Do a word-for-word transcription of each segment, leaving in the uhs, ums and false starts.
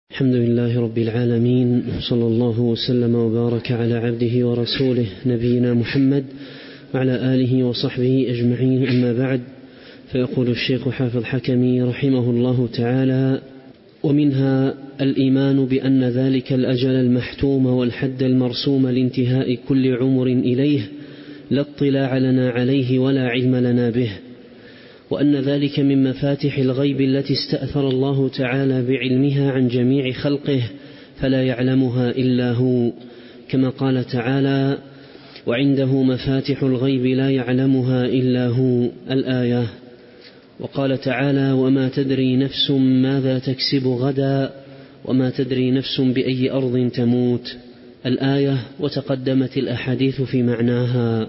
الحمد لله رب العالمين، صلى الله وسلم وبارك على عبده ورسوله نبينا محمد وعلى آله وصحبه أجمعين، أما بعد. فيقول الشيخ حافظ حكمي رحمه الله تعالى: ومنها الإيمان بأن ذلك الأجل المحتوم والحد المرسوم لانتهاء كل عمر إليه لا اطلاع لنا عليه ولا علم لنا به، وأن ذلك من مفاتح الغيب التي استأثر الله تعالى بعلمها عن جميع خلقه فلا يعلمها إلا هو، كما قال تعالى: وعنده مفاتح الغيب لا يعلمها إلا هو، الآية. وقال تعالى: وما تدري نفس ماذا تكسب غدا وما تدري نفس بأي أرض تموت، الآية. وتقدمت الأحاديث في معناها.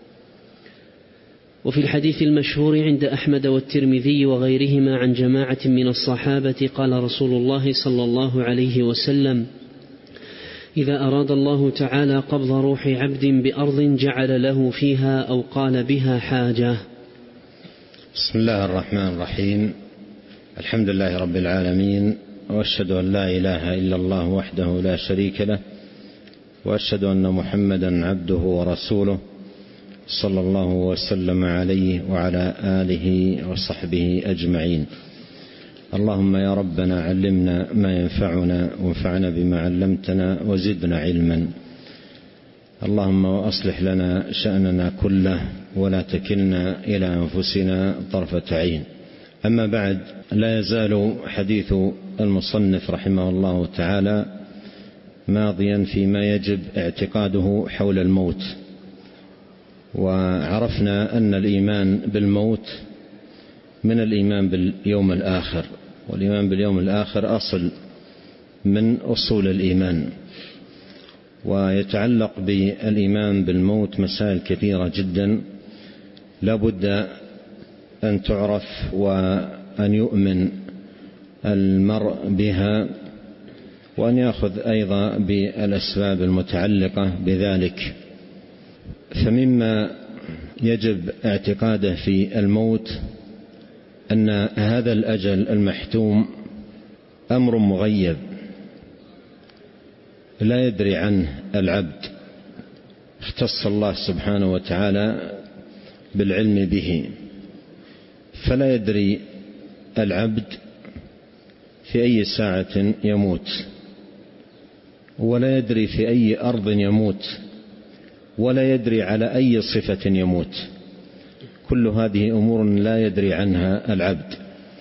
وفي الحديث المشهور عند أحمد والترمذي وغيرهما عن جماعة من الصحابة قال رسول الله صلى الله عليه وسلم: إذا أراد الله تعالى قبض روح عبد بأرض جعل له فيها أو قال بها حاجة. بسم الله الرحمن الرحيم. الحمد لله رب العالمين، وأشهد أن لا إله إلا الله وحده لا شريك له، وأشهد أن محمدا عبده ورسوله صلى الله وسلم عليه وعلى آله وصحبه أجمعين. اللهم يا ربنا علمنا ما ينفعنا وانفعنا بما علمتنا وزدنا علما. اللهم وأصلح لنا شأننا كله ولا تكلنا إلى أنفسنا طرفة عين. أما بعد، لا يزال حديث المصنف رحمه الله تعالى ماضيا فيما يجب اعتقاده حول الموت. وعرفنا أن الإيمان بالموت من الإيمان باليوم الآخر، والإيمان باليوم الآخر أصل من أصول الإيمان. ويتعلق بالإيمان بالموت مسائل كثيرة جدا لا بد أن تعرف وأن يؤمن المرء بها، وأن يأخذ أيضا بالأسباب المتعلقة بذلك. فمما يجب اعتقاده في الموت أن هذا الأجل المحتوم أمر مغيب لا يدري عنه العبد، اختص الله سبحانه وتعالى بالعلم به، فلا يدري العبد في أي ساعة يموت، ولا يدري في أي أرض يموت، ولا يدري على أي صفة يموت. كل هذه أمور لا يدري عنها العبد.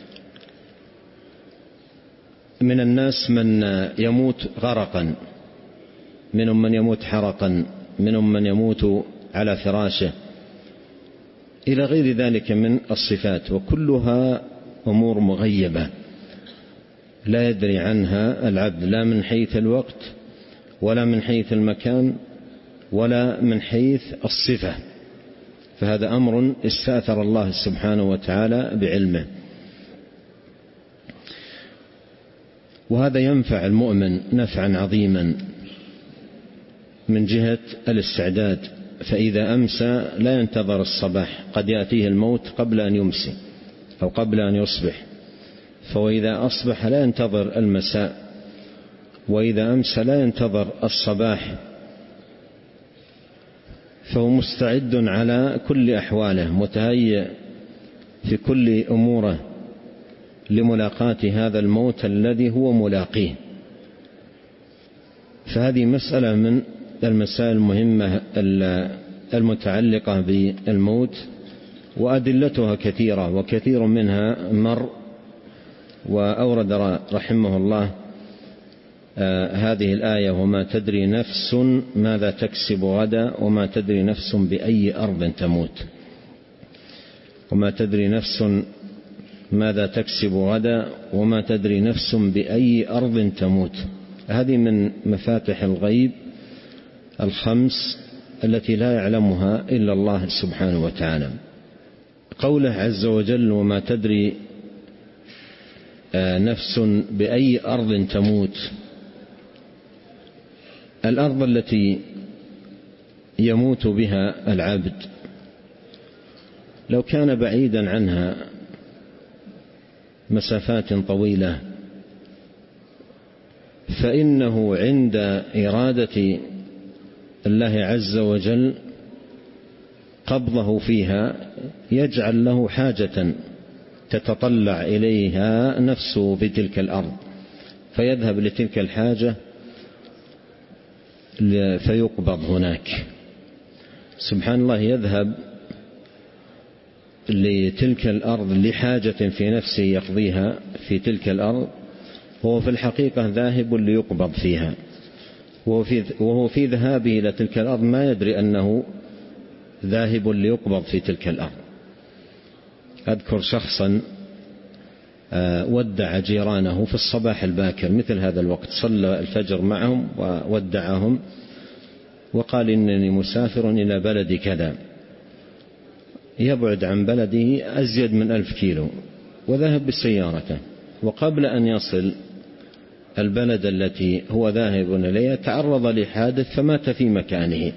من الناس من يموت غرقا، منهم من يموت حرقا، منهم من يموت على فراشه، إلى غير ذلك من الصفات، وكلها أمور مغيبة لا يدري عنها العبد، لا من حيث الوقت ولا من حيث المكان ولا من حيث الصفة. فهذا أمر استأثر الله سبحانه وتعالى بعلمه، وهذا ينفع المؤمن نفعا عظيما من جهة الاستعداد. فإذا أمسى لا ينتظر الصباح، قد يأتيه الموت قبل أن يمسي أو قبل أن يصبح، فوإذا أصبح لا ينتظر المساء، وإذا أمسى لا ينتظر الصباح، فهو مستعد على كل أحواله، متهيئ في كل أموره لملاقاة هذا الموت الذي هو ملاقيه. فهذه مسألة من المسائل المهمة المتعلقة بالموت، وأدلتها كثيرة، وكثير منها مر. وأورد رحمه الله آه هذه الآية: وما تدري نفس ماذا تكسب غدا وما تدري نفس بأي أرض تموت. وما تدري نفس ماذا تكسب غدا وما تدري نفس بأي أرض تموت. هذه من مفاتح الغيب الخمس التي لا يعلمها إلا الله سبحانه وتعالى. قوله عز وجل: وما تدري آه نفس بأي أرض تموت. الأرض التي يموت بها العبد لو كان بعيدا عنها مسافات طويلة فإنه عند إرادة الله عز وجل قبضه فيها يجعل له حاجة تتطلع إليها نفسه في تلك الأرض، فيذهب لتلك الحاجة فيقبض هناك. سبحان الله، يذهب لتلك الأرض لحاجة في نفسه يقضيها في تلك الأرض، وهو في الحقيقة ذاهب ليقبض فيها، وهو في ذهابه إلى تلك الأرض ما يدري أنه ذاهب ليقبض في تلك الأرض. أذكر شخصا ودع جيرانه في الصباح الباكر مثل هذا الوقت، صلى الفجر معهم وودعهم وقال إنني مسافر إلى بلد كذا، يبعد عن بلده أزيد من ألف كيلو، وذهب بسيارته، وقبل أن يصل البلد التي هو ذاهب إليها تعرض لحادث فمات في مكانه.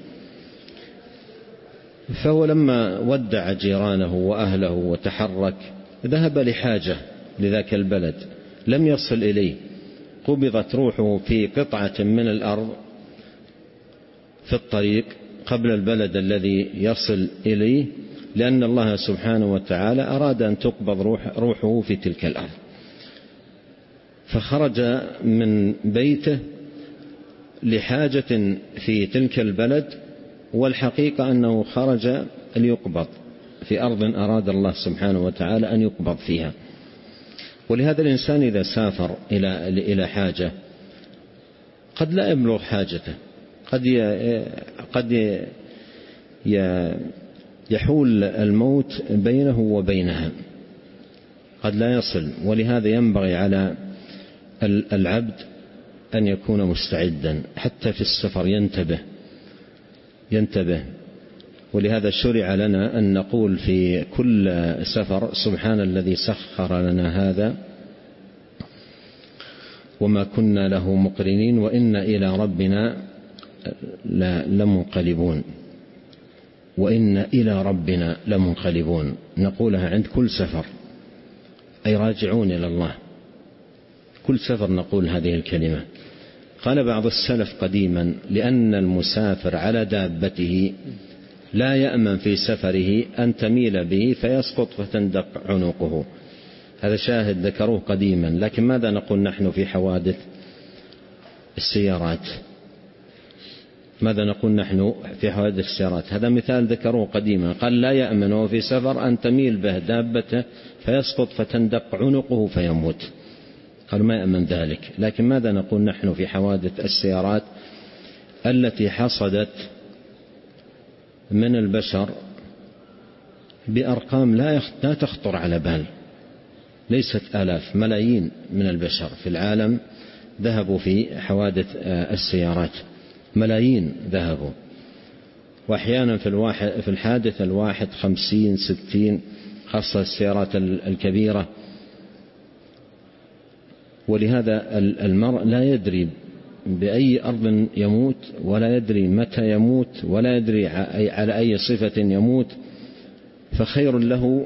فهو لما ودع جيرانه وأهله وتحرك ذهب لحاجة لذاك البلد، لم يصل إليه، قبضت روحه في قطعة من الأرض في الطريق قبل البلد الذي يصل إليه، لأن الله سبحانه وتعالى أراد أن تقبض روح روحه في تلك الأرض. فخرج من بيته لحاجة في تلك البلد، والحقيقة أنه خرج ليقبض في أرض أراد الله سبحانه وتعالى أن يقبض فيها. ولهذا الإنسان إذا سافر إلى إلى حاجة قد لا يبلغ حاجته، قد قد يحول الموت بينه وبينها، قد لا يصل. ولهذا ينبغي على العبد أن يكون مستعدا حتى في السفر، ينتبه ينتبه ولهذا شرع لنا أن نقول في كل سفر: سبحان الذي سخر لنا هذا وما كنا له مقرنين وإنا إلى ربنا لمنقلبون، وإنا إلى ربنا لمنقلبون. نقولها عند كل سفر، أي راجعون إلى الله. كل سفر نقول هذه الكلمة. قال بعض السلف قديما: لأن المسافر على دابته لا يأمن في سفره أن تميل به فيسقط فتندق عنقه. هذا شاهد ذكروه قديما. لكن ماذا نقول نحن في حوادث السيارات؟ ماذا نقول نحن في حوادث السيارات؟ هذا مثال ذكروه قديما، قال: لا يأمن وهو في سفر أن تميل به دابته فيسقط فتندق عنقه فيموت. قالوا ما يأمن ذلك. لكن ماذا نقول نحن في حوادث السيارات التي حصدت من البشر بأرقام لا تخطر على بال، ليست آلاف، ملايين من البشر في العالم ذهبوا في حوادث السيارات، ملايين ذهبوا. وأحيانا في الواحد في الحادث الواحد خمسين ستين، خاصة السيارات الكبيرة. ولهذا المرء لا يدري بأي أرض يموت، ولا يدري متى يموت، ولا يدري على أي صفة يموت. فخير له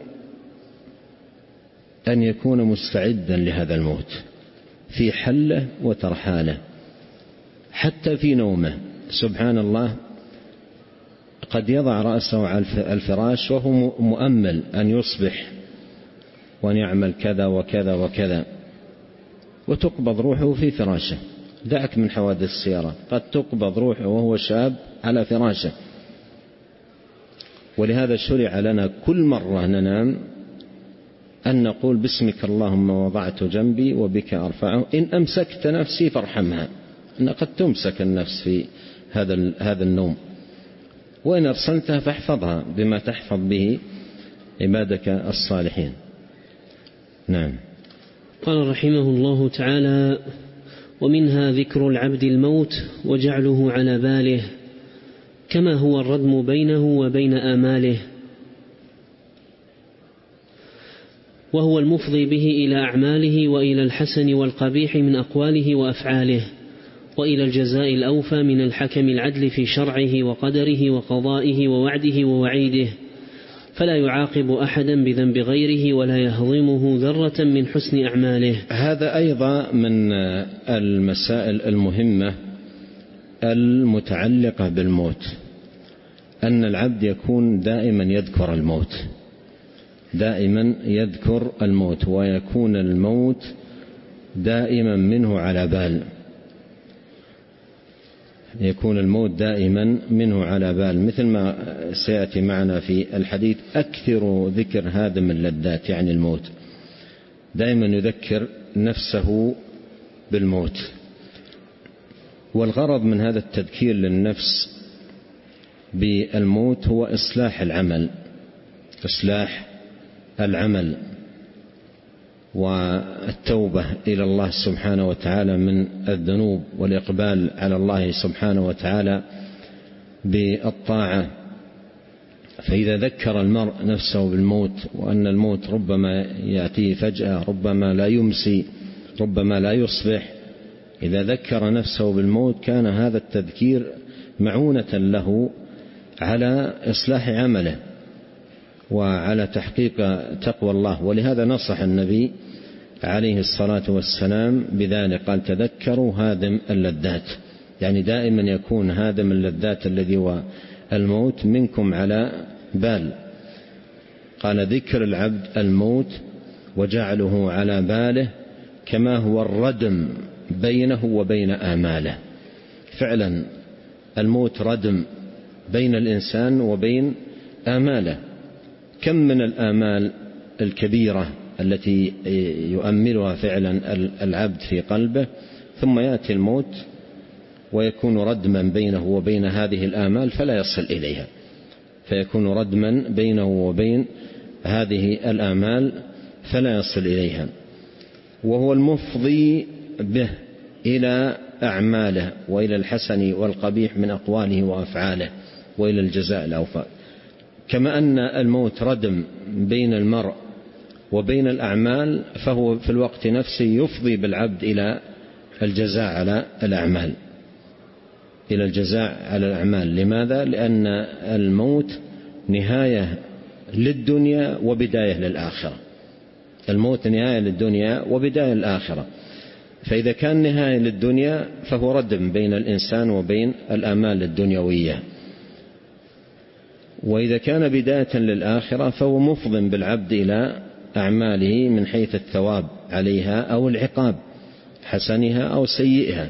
أن يكون مستعدا لهذا الموت في حله وترحاله، حتى في نومه. سبحان الله، قد يضع رأسه على الفراش وهو مؤمل أن يصبح وأن يعمل كذا وكذا وكذا، وتقبض روحه في فراشه. دعك من حوادث السيارة، قد تقبض روحه وهو شاب على فراشه. ولهذا شرع لنا كل مرة ننام أن نقول: باسمك اللهم وضعت جنبي وبك أرفعه، إن أمسكت نفسي فارحمها. أن قد تمسك النفس في هذا هذا النوم، وإن أرسلتها فاحفظها بما تحفظ به عبادك الصالحين. نعم. قال رحمه الله تعالى: ومنها ذكر العبد الموت وجعله على باله، كما هو الردم بينه وبين آماله، وهو المفضي به إلى أعماله وإلى الحسن والقبيح من أقواله وأفعاله، وإلى الجزاء الأوفى من الحكم العدل في شرعه وقدره وقضائه ووعده ووعيده. فلا يعاقب أحدا بذنب غيره ولا يهضمه ذرة من حسن أعماله. هذا أيضا من المسائل المهمة المتعلقة بالموت، أن العبد يكون دائما يذكر الموت، دائما يذكر الموت، ويكون الموت دائما منه على بال، يكون الموت دائما منه على بال، مثل ما سيأتي معنا في الحديث: أكثر ذكر هادم اللذات، يعني الموت، دائما يذكر نفسه بالموت. والغرض من هذا التذكير للنفس بالموت هو إصلاح العمل، إصلاح العمل والتوبة إلى الله سبحانه وتعالى من الذنوب، والإقبال على الله سبحانه وتعالى بالطاعة. فإذا ذكر المرء نفسه بالموت، وأن الموت ربما يأتيه فجأة، ربما لا يمسي، ربما لا يصبح، إذا ذكر نفسه بالموت كان هذا التذكير معونة له على إصلاح عمله وعلى تحقيق تقوى الله. ولهذا نصح النبي عليه الصلاة والسلام بذلك، قال: تذكروا هادم اللذات، يعني دائما يكون هادم اللذات الذي هو الموت منكم على بال. قال: ذكر العبد الموت وجعله على باله كما هو الردم بينه وبين آماله. فعلا الموت ردم بين الإنسان وبين آماله. كم من الآمال الكبيرة التي يؤملها فعلا العبد في قلبه، ثم يأتي الموت ويكون ردما بينه وبين هذه الآمال فلا يصل إليها، فيكون ردما بينه وبين هذه الآمال فلا يصل إليها، وهو المفضي به إلى أعماله وإلى الحسن والقبيح من أقواله وأفعاله وإلى الجزاء الأوفى. كما أن الموت ردم بين المرء وبين الأعمال، فهو في الوقت نفسه يفضي بالعبد إلى الجزاء على الأعمال، إلى الجزاء على الأعمال. لماذا؟ لأن الموت نهاية للدنيا وبداية للآخرة. الموت نهاية للدنيا وبداية للآخرة، فإذا كان نهاية للدنيا فهو ردم بين الإنسان وبين الآمال الدنيوية، وإذا كان بداية للآخرة فهو مفض بالعبد إلى أعماله من حيث الثواب عليها أو العقاب، حسنها أو سيئها.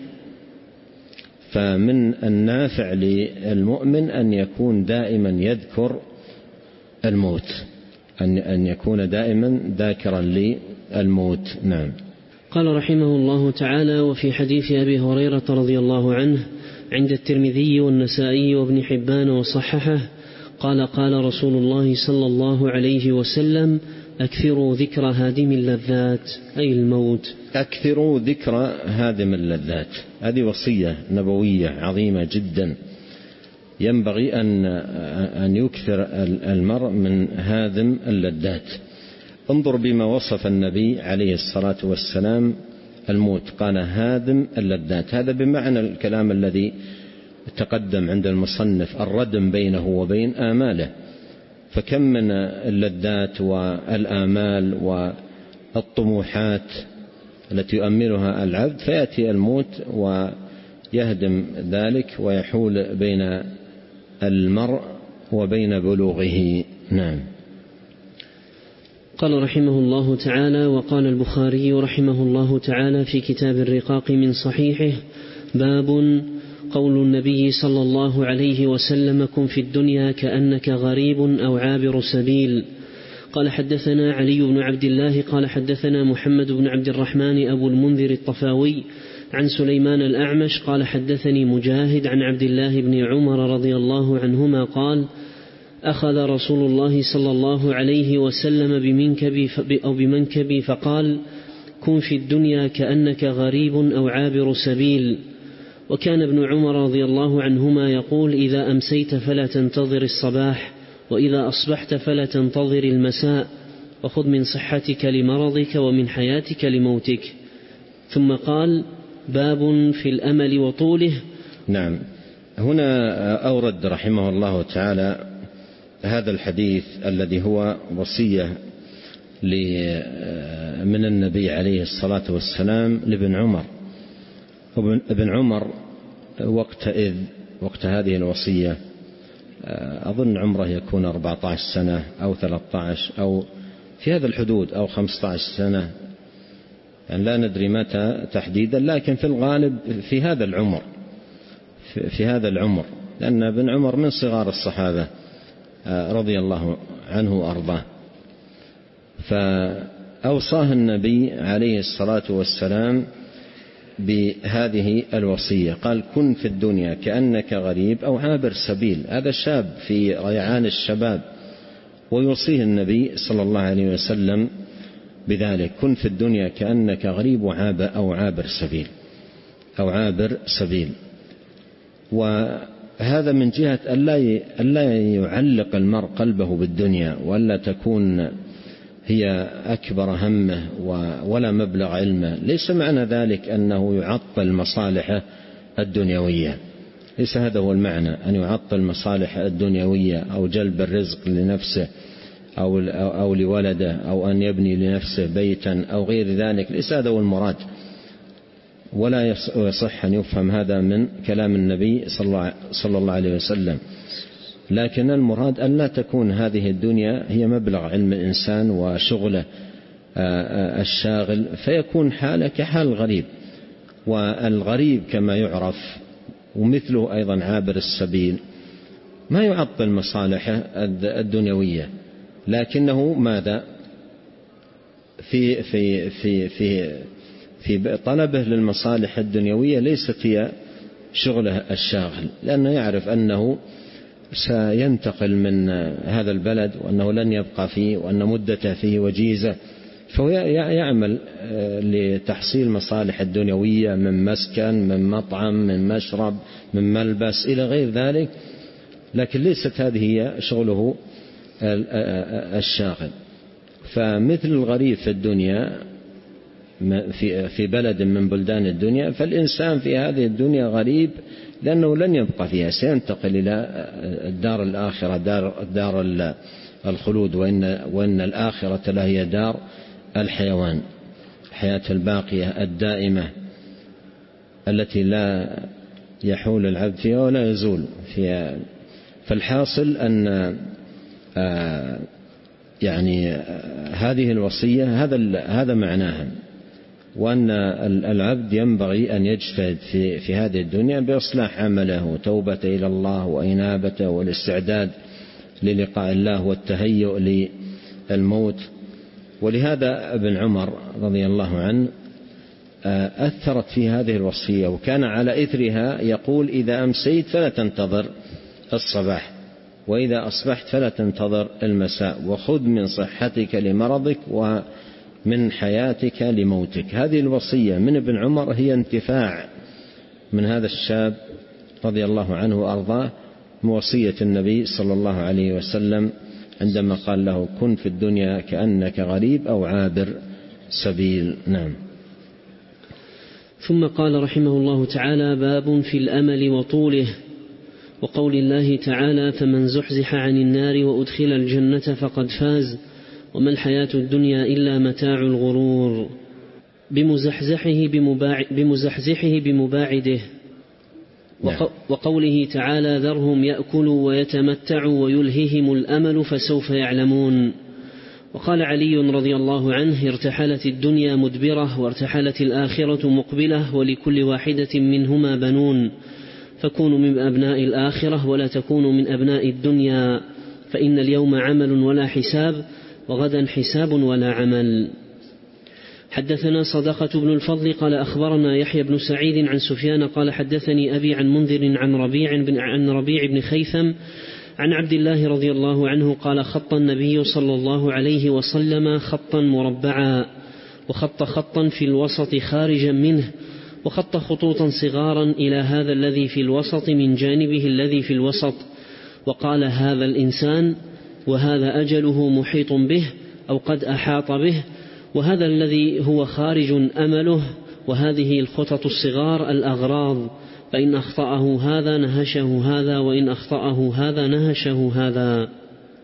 فمن النافع للمؤمن أن يكون دائما يذكر الموت، أن يكون دائما ذاكرا للموت. نعم. قال رحمه الله تعالى: وفي حديث أبي هريرة رضي الله عنه عند الترمذي والنسائي وابن حبان وصححه قال: قال رسول الله صلى الله عليه وسلم: أكثروا ذكر هادم اللذات، أي الموت. أكثروا ذكر هادم اللذات، هذه وصية نبوية عظيمة جدا، ينبغي أن أن يكثر المرء من هادم اللذات. انظر بما وصف النبي عليه الصلاة والسلام الموت، قال: هادم اللذات. هذا بمعنى الكلام الذي تقدم عند المصنف، الردم بينه وبين آماله. فكم من اللذات والآمال والطموحات التي يؤملها العبد، فيأتي الموت ويهدم ذلك ويحول بين المرء وبين بلوغه. نعم. قال رحمه الله تعالى: وقال البخاري رحمه الله تعالى في كتاب الرقاق من صحيحه: باب قول النبي صلى الله عليه وسلم: كن في الدنيا كأنك غريب أو عابر سبيل. قال: حدثنا علي بن عبد الله قال حدثنا محمد بن عبد الرحمن أبو المنذر الطفاوي عن سليمان الأعمش قال: حدثني مجاهد عن عبد الله بن عمر رضي الله عنهما قال: أخذ رسول الله صلى الله عليه وسلم بمنكبي أو بمنكبي فقال: كن في الدنيا كأنك غريب أو عابر سبيل. وكان ابن عمر رضي الله عنهما يقول: إذا أمسيت فلا تنتظر الصباح، وإذا أصبحت فلا تنتظر المساء، وخذ من صحتك لمرضك ومن حياتك لموتك. ثم قال: باب في الأمل وطوله. نعم. هنا أورد رحمه الله تعالى هذا الحديث الذي هو وصية من النبي عليه الصلاة والسلام لابن عمر. ابن عمر وقتئذ وقت هذه الوصية أظن عمره يكون أربعة عشر سنة أو ثلاثة عشر أو في هذا الحدود أو خمسة عشر سنة، يعني لا ندري متى تحديدا، لكن في الغالب في هذا العمر في هذا العمر لأن ابن عمر من صغار الصحابة رضي الله عنه وأرضاه. فأوصاه النبي عليه الصلاة والسلام بهذه الوصية، قال: كن في الدنيا كأنك غريب أو عابر سبيل. هذا شاب في ريعان الشباب ويوصيه النبي صلى الله عليه وسلم بذلك: كن في الدنيا كأنك غريب أو عابر سبيل أو عابر سبيل. وهذا من جهة ألا يعلق المرء قلبه بالدنيا ولا تكون هي أكبر همه ولا مبلغ علمه. ليس معنى ذلك أنه يعطل مصالحه الدنيوية، ليس هذا هو المعنى، أن يعطل مصالح الدنيوية أو جلب الرزق لنفسه أو, أو لولده أو أن يبني لنفسه بيتا أو غير ذلك، ليس هذا هو المراد، ولا يصح أن يفهم هذا من كلام النبي صلى الله عليه وسلم. لكن المراد أن لا تكون هذه الدنيا هي مبلغ علم الإنسان وشغله الشاغل، فيكون حاله كحال الغريب. والغريب كما يعرف ومثله أيضا عابر السبيل ما يعطل مصالحه الدنيوية، لكنه ماذا في في في في في طلبه للمصالح الدنيوية ليست هي شغله الشاغل، لأنه يعرف أنه سينتقل من هذا البلد وأنه لن يبقى فيه وأن مدته فيه وجيزة، فهو يعمل لتحصيل مصالح الدنيوية من مسكن، من مطعم، من مشرب، من ملبس إلى غير ذلك، لكن ليست هذه هي شغله الشاغل. فمثل الغريب في الدنيا في بلد من بلدان الدنيا، فالإنسان في هذه الدنيا غريب لأنه لن يبقى فيها، سينتقل إلى الدار الآخرة، دار, دار الخلود، وإن, وإن الآخرة لهي دار الحيوان، الحياة الباقية الدائمة التي لا يحول العبد فيها ولا يزول فيها. فالحاصل أن يعني هذه الوصية هذا هذا معناها، وأن العبد ينبغي أن يجتهد في في هذه الدنيا بإصلاح عمله وتوبة إلى الله وإنابته والاستعداد للقاء الله والتهيؤ للموت. ولهذا ابن عمر رضي الله عنه أثرت في هذه الوصية، وكان على إثرها يقول: إذا أمسيت فلا تنتظر الصباح، وإذا أصبحت فلا تنتظر المساء، وخذ من صحتك لمرضك ومن حياتك لموتك. هذه الوصية من ابن عمر هي انتفاع من هذا الشاب رضي الله عنه وأرضاه موصية النبي صلى الله عليه وسلم عندما قال له: كن في الدنيا كأنك غريب أو عابر سبيل. نعم. ثم قال رحمه الله تعالى: باب في الأمل وطوله، وقول الله تعالى: فمن زحزح عن النار وأدخل الجنة فقد فاز وما الحياة الدنيا إلا متاع الغرور، بمزحزحه, بمباع بمزحزحه بمباعده. وقوله تعالى: ذرهم يأكلوا ويتمتعوا ويلههم الأمل فسوف يعلمون. وقال علي رضي الله عنه: ارتحلت الدنيا مدبرة وارتحلت الآخرة مقبلة، ولكل واحدة منهما بنون، فكونوا من أبناء الآخرة ولا تكونوا من أبناء الدنيا، فإن اليوم عمل ولا حساب، وغدا حساب ولا عمل. حدثنا صدقة بن الفضل قال أخبرنا يحيى بن سعيد عن سفيان قال حدثني أبي عن منذر عن ربيع بن, عن ربيع بن خيثم عن عبد الله رضي الله عنه قال: خط النبي صلى الله عليه وسلم خطا مربعا، وخط خطا في الوسط خارجا منه، وخط خطوطا صغارا إلى هذا الذي في الوسط من جانبه الذي في الوسط، وقال: هذا الإنسان، وهذا أجله محيط به أو قد أحاط به، وهذا الذي هو خارج أمله، وهذه الخطط الصغار الأغراض، فإن أخطأه هذا نهشه هذا، وإن أخطأه هذا نهشه هذا.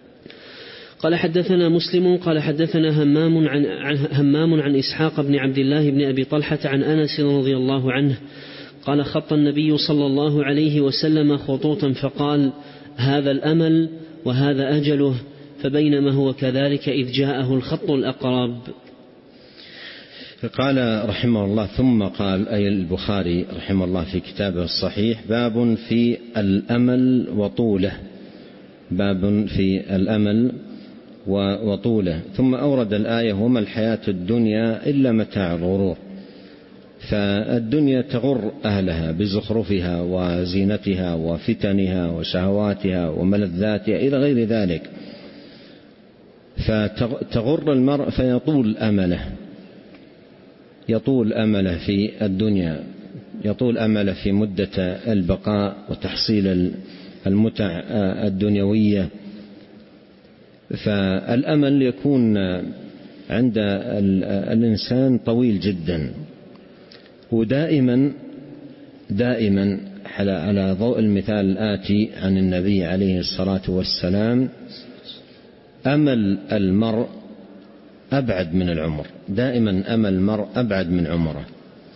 قال حدثنا مسلم قال حدثنا همام عن, عن همام عن إسحاق بن عبد الله بن أبي طلحة عن أنس رضي الله عنه قال خط النبي صلى الله عليه وسلم خطوطا فقال هذا الأمل وهذا أجله، فبينما هو كذلك إذ جاءه الخط الأقرب. قال رحمه الله ثم قال أي البخاري رحمه الله في كتابه الصحيح باب في الأمل وطوله، باب في الأمل وطوله، ثم أورد الآية وما الحياة الدنيا إلا متاع الغرور. فالدنيا تغر أهلها بزخرفها وزينتها وفتنها وشهواتها وملذاتها إلى غير ذلك، فتغر المرء فيطول أمله، يطول أمله في الدنيا، يطول أمله في مدة البقاء وتحصيل المتع الدنيوية. فالأمل يكون عند الإنسان طويل جدا، ودائما دائما على ضوء المثال الآتي عن النبي عليه الصلاة والسلام أمل المرء أبعد من العمر، دائما أمل المرء أبعد من عمره،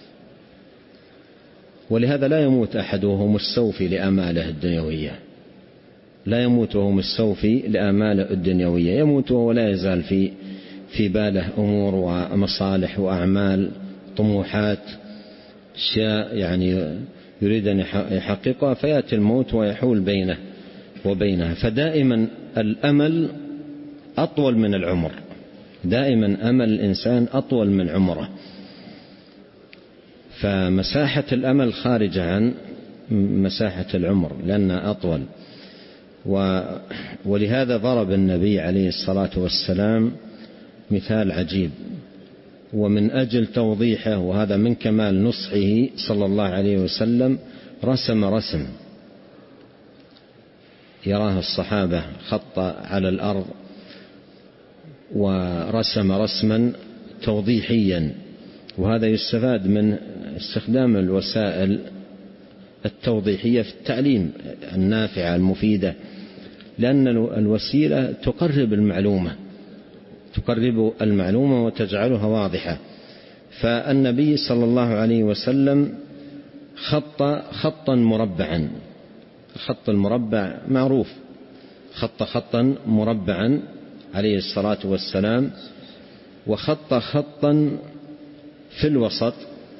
ولهذا لا يموت أحد وهو مستوفي لآماله الدنيوية، لا يموت وهو مستوفي لآماله الدنيوية، يموت وهو لا يزال في في باله أمور ومصالح وأعمال طموحات أشياء يعني يريد أن يحققها، فيأتي الموت ويحول بينه وبينها. فدائما الأمل أطول من العمر، دائما أمل الإنسان أطول من عمره، فمساحة الأمل خارجة عن مساحة العمر لأنها أطول. ولهذا ضرب النبي عليه الصلاة والسلام مثال عجيب، ومن أجل توضيحه وهذا من كمال نصحه صلى الله عليه وسلم رسم رسم يراه الصحابة، خط على الأرض ورسم رسما توضيحيا، وهذا يستفاد من استخدام الوسائل التوضيحية في التعليم النافعة المفيدة، لأن الوسيلة تقرب المعلومة تقرب المعلومة وتجعلها واضحة. فالنبي صلى الله عليه وسلم خط خطا مربعا، الخط المربع معروف، خط خطا مربعا عليه الصلاة والسلام، وخط خطا في الوسط،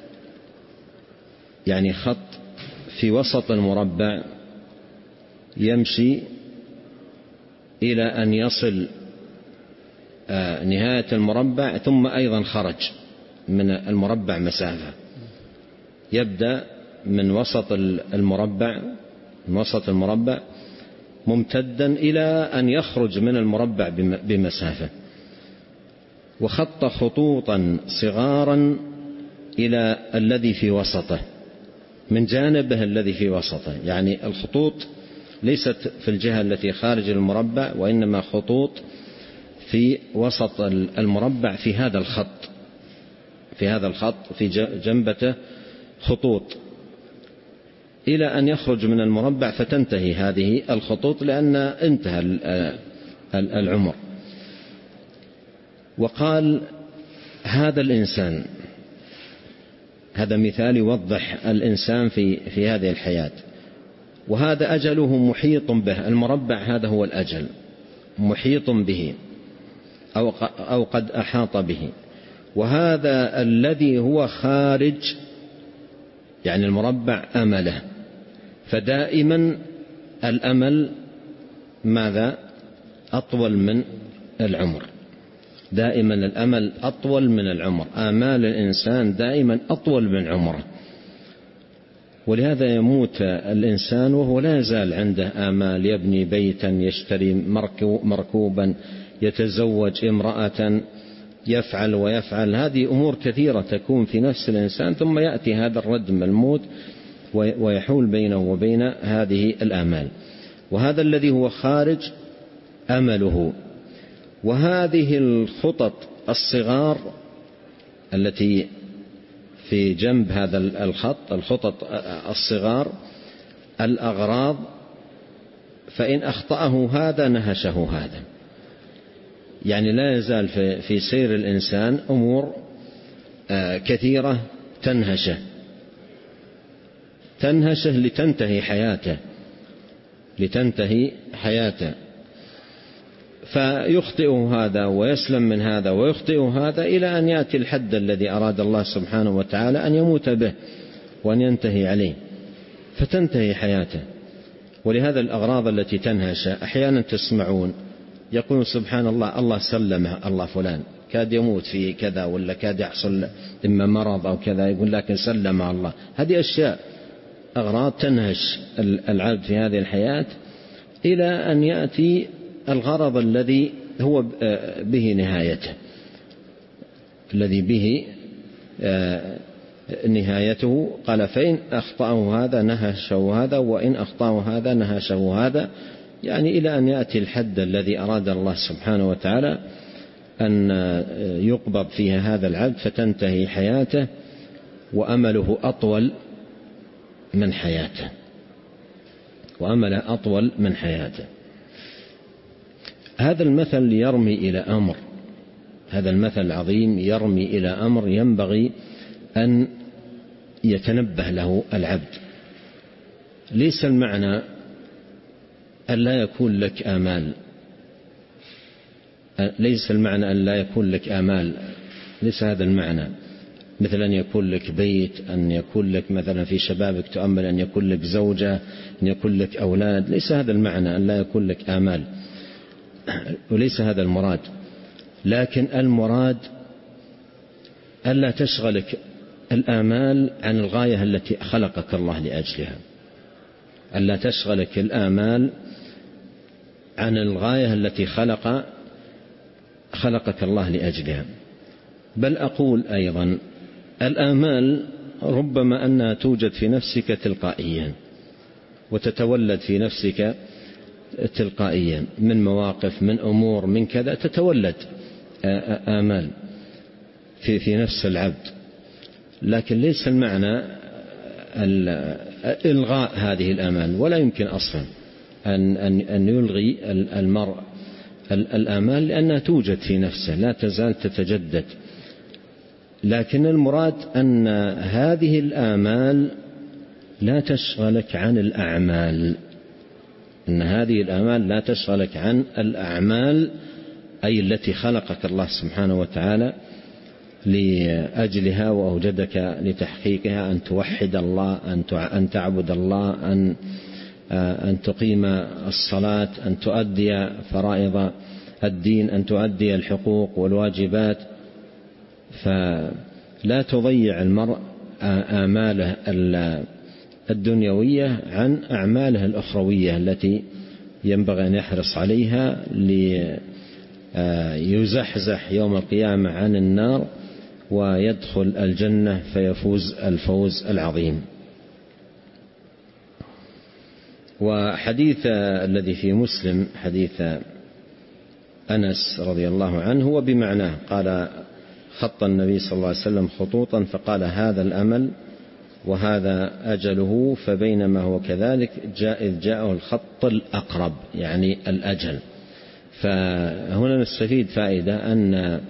يعني خط في وسط المربع يمشي إلى أن يصل نهاية المربع، ثم أيضا خرج من المربع مسافة، يبدأ من وسط المربع من وسط المربع ممتدا إلى أن يخرج من المربع بمسافة، وخط خطوطا صغارا إلى الذي في وسطه من جانبه الذي في وسطه، يعني الخطوط ليست في الجهة التي خارج المربع، وإنما خطوط في وسط المربع في هذا الخط في هذا الخط في جنبته خطوط إلى أن يخرج من المربع فتنتهي هذه الخطوط لأن انتهى العمر. وقال هذا الإنسان، هذا مثال يوضح الإنسان في في هذه الحياة، وهذا أجله محيط به، المربع هذا هو الأجل محيط به أو أو قد أحاط به، وهذا الذي هو خارج يعني المربع أمله، فدائما الأمل ماذا؟ أطول من العمر، دائما الأمل أطول من العمر، آمال الإنسان دائما أطول من عمره، ولهذا يموت الإنسان وهو لا يزال عنده آمال، يبني بيتا، يشتري مركوبا، يتزوج امرأة، يفعل ويفعل، هذه أمور كثيرة تكون في نفس الإنسان، ثم يأتي هذا الردم الموت ويحول بينه وبين هذه الآمال، وهذا الذي هو خارج أمله. وهذه الخطط الصغار التي في جنب هذا الخط، الخطط الصغار الأغراض، فإن أخطأه هذا نهشه هذا، يعني لا يزال في سير الإنسان أمور كثيرة تنهشه تنهشه لتنتهي حياته لتنتهي حياته فيخطئ هذا ويسلم من هذا ويخطئ هذا إلى أن يأتي الحد الذي أراد الله سبحانه وتعالى أن يموت به وأن ينتهي عليه فتنتهي حياته. ولهذا الأغراض التي تنهش أحيانا تسمعون يقولون سبحان الله الله سلمه الله فلان كاد يموت في كذا ولا كاد يحصل إما مرض أو كذا، يقول لكن سلم الله. هذه أشياء أغراض تنهش العبد في هذه الحياة إلى أن يأتي الغرض الذي هو به نهايته الذي به نهايته. قال فإن أخطأه هذا نهشه هذا وإن أخطأه هذا نهشه هذا، يعني إلى أن يأتي الحد الذي أراد الله سبحانه وتعالى أن يقبض فيها هذا العبد فتنتهي حياته وأمله أطول من حياته وأمله أطول من حياته. هذا المثل يرمي إلى أمر هذا المثل العظيم يرمي إلى أمر ينبغي أن يتنبه له العبد. ليس المعنى أن لا يكون لك آمال ليس المعنى أن لا يكون لك آمال ليس هذا المعنى، مثل أن يكون لك بيت، أن يكون لك مثلا في شبابك تؤمل أن يكون لك زوجة، أن يكون لك أولاد. ليس هذا المعنى أن لا يكون لك آمال، وليس هذا المراد. لكن المراد ألا تشغلك الآمال عن الغاية التي خلقك الله لأجلها، ألا تشغلك الآمال عن الغاية التي خلق خلقك الله لأجلها. بل أقول أيضا الآمال ربما أنها توجد في نفسك تلقائيا وتتولد في نفسك تلقائيا من مواقف من أمور من كذا تتولد آمال في في نفس العبد. لكن ليس المعنى إلغاء هذه الآمال، ولا يمكن أصلا أن أن أن يلغي المرء الآمال لأنها توجد في نفسه لا تزال تتجدد. لكن المراد أن هذه الآمال لا تشغلك عن الأعمال أن هذه الآمال لا تشغلك عن الأعمال أي التي خلقك الله سبحانه وتعالى لأجلها وأوجدك لتحقيقها، أن توحد الله، أن تعبد الله، أن أن تقيم الصلاة، أن تؤدي فرائض الدين، أن تؤدي الحقوق والواجبات. فلا تضيع المرء آماله الدنيوية عن أعماله الأخروية التي ينبغي أن يحرص عليها ليزحزح يوم القيامة عن النار ويدخل الجنة فيفوز الفوز العظيم. وحديث الذي في مسلم حديث أنس رضي الله عنه هو بمعناه، قال خط النبي صلى الله عليه وسلم خطوطا فقال هذا الأمل وهذا أجله، فبينما هو كذلك جاء إذ جاءه الخط الأقرب يعني الأجل. فهنا نستفيد فائدة أن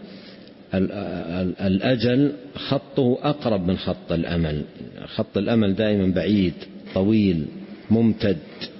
الأجل خطه أقرب من خط الأمل. خط الأمل دائما بعيد طويل ممتد،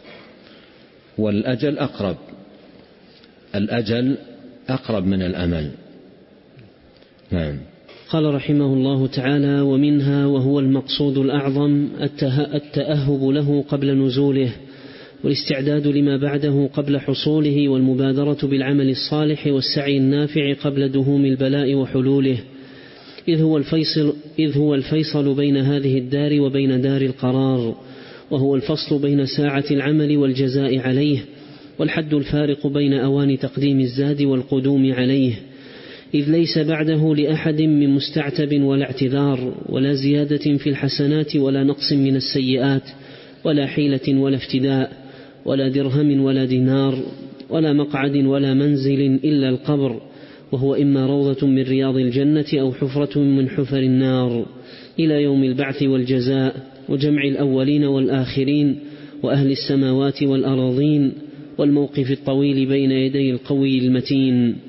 والأجل أقرب الأجل أقرب من الأمل. نعم. قال رحمه الله تعالى: ومنها وهو المقصود الأعظم التأهب له قبل نزوله، والاستعداد لما بعده قبل حصوله، والمبادرة بالعمل الصالح والسعي النافع قبل دهوم البلاء وحلوله، إذ هو الفيصل, إذ هو الفيصل بين هذه الدار وبين دار القرار، وهو الفصل بين ساعة العمل والجزاء عليه، والحد الفارق بين أوان تقديم الزاد والقدوم عليه، إذ ليس بعده لأحد من مستعتب ولا اعتذار، ولا زيادة في الحسنات ولا نقص من السيئات، ولا حيلة ولا افتداء، ولا درهم ولا دينار، ولا مقعد ولا منزل إلا القبر، وهو إما روضة من رياض الجنة أو حفرة من حفر النار، إلى يوم البعث والجزاء وجمع الأولين والآخرين وأهل السماوات والأراضين، والموقف الطويل بين يدي القوي المتين.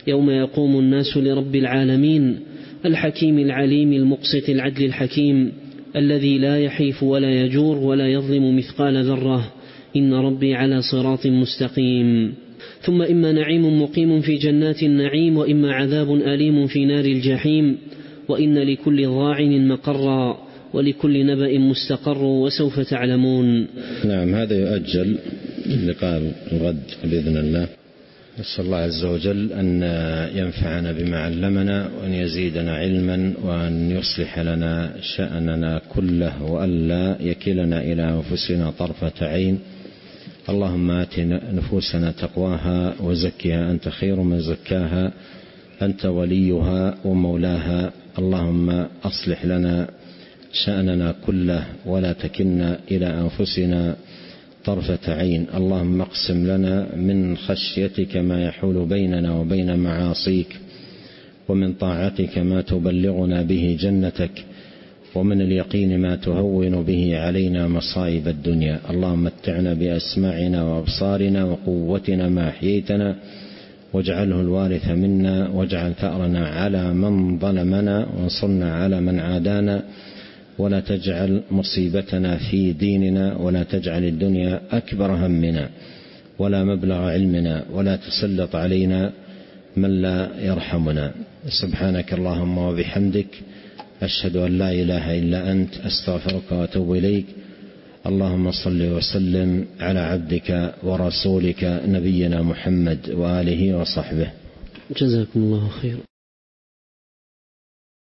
يوم يقوم الناس لرب العالمين الحكيم العليم المقسط العدل الحكيم الذي لا يحيف ولا يجور ولا يظلم مثقال ذرة، إن ربي على صراط مستقيم. ثم إما نعيم مقيم في جنات النعيم، وإما عذاب أليم في نار الجحيم، وإن لكل ضاعن مقرا ولكل نبأ مستقر وسوف تعلمون. نعم، هذا يؤجل لقاء الغد بإذن الله. نسأل الله عز وجل أن ينفعنا بما علمنا وأن يزيدنا علما وأن يصلح لنا شأننا كله وأن لا يكلنا إلى أنفسنا طرفة عين. اللهم آت نفوسنا تقواها وزكها أنت خير من زكاها أنت وليها ومولاها. اللهم أصلح لنا شأننا كله ولا تكلنا إلى أنفسنا طرفة عين. اللهم اقسم لنا من خشيتك ما يحول بيننا وبين معاصيك، ومن طاعتك ما تبلغنا به جنتك، ومن اليقين ما تهون به علينا مصائب الدنيا. اللهم متعنا بأسماعنا وأبصارنا وقوتنا ما أحييتنا، واجعله الوارث منا، واجعل ثأرنا على من ظلمنا، وانصرنا على من عادانا، ولا تجعل مصيبتنا في ديننا، ولا تجعل الدنيا أكبر همنا ولا مبلغ علمنا، ولا تسلط علينا من لا يرحمنا. سبحانك اللهم وبحمدك، أشهد أن لا إله إلا أنت، أستغفرك وأتوب إليك. اللهم صل وسلم على عبدك ورسولك نبينا محمد وآله وصحبه. جزاكم الله خيرا.